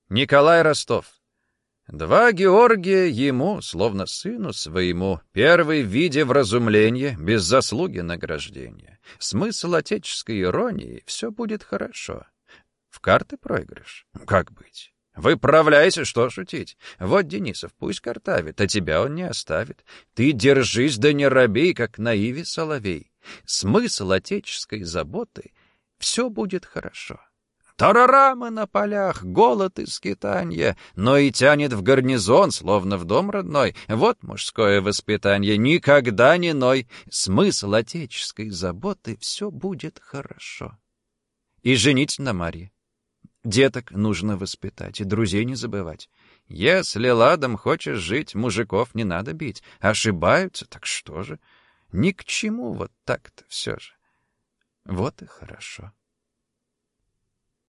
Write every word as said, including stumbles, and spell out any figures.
Николай Ростов. Два Георгия ему, словно сыну своему, первый в виде вразумления, без заслуги награждения. Смысл отеческой иронии — все будет хорошо. В карты проигрыш? Как быть? Выправляйся, что шутить. Вот Денисов пусть картавит, а тебя он не оставит. Ты держись, да не робей, как на иве соловей. Смысл отеческой заботы — все будет хорошо. Тарарамы на полях, голод и скитанье, но и тянет в гарнизон, словно в дом родной. Вот мужское воспитание, никогда не ной. Смысл отеческой заботы — все будет хорошо. И женить на Марье. Деток нужно воспитать и друзей не забывать. Если ладом хочешь жить, мужиков не надо бить. Ошибаются, так что же? Ни к чему вот так-то все же. Вот и хорошо.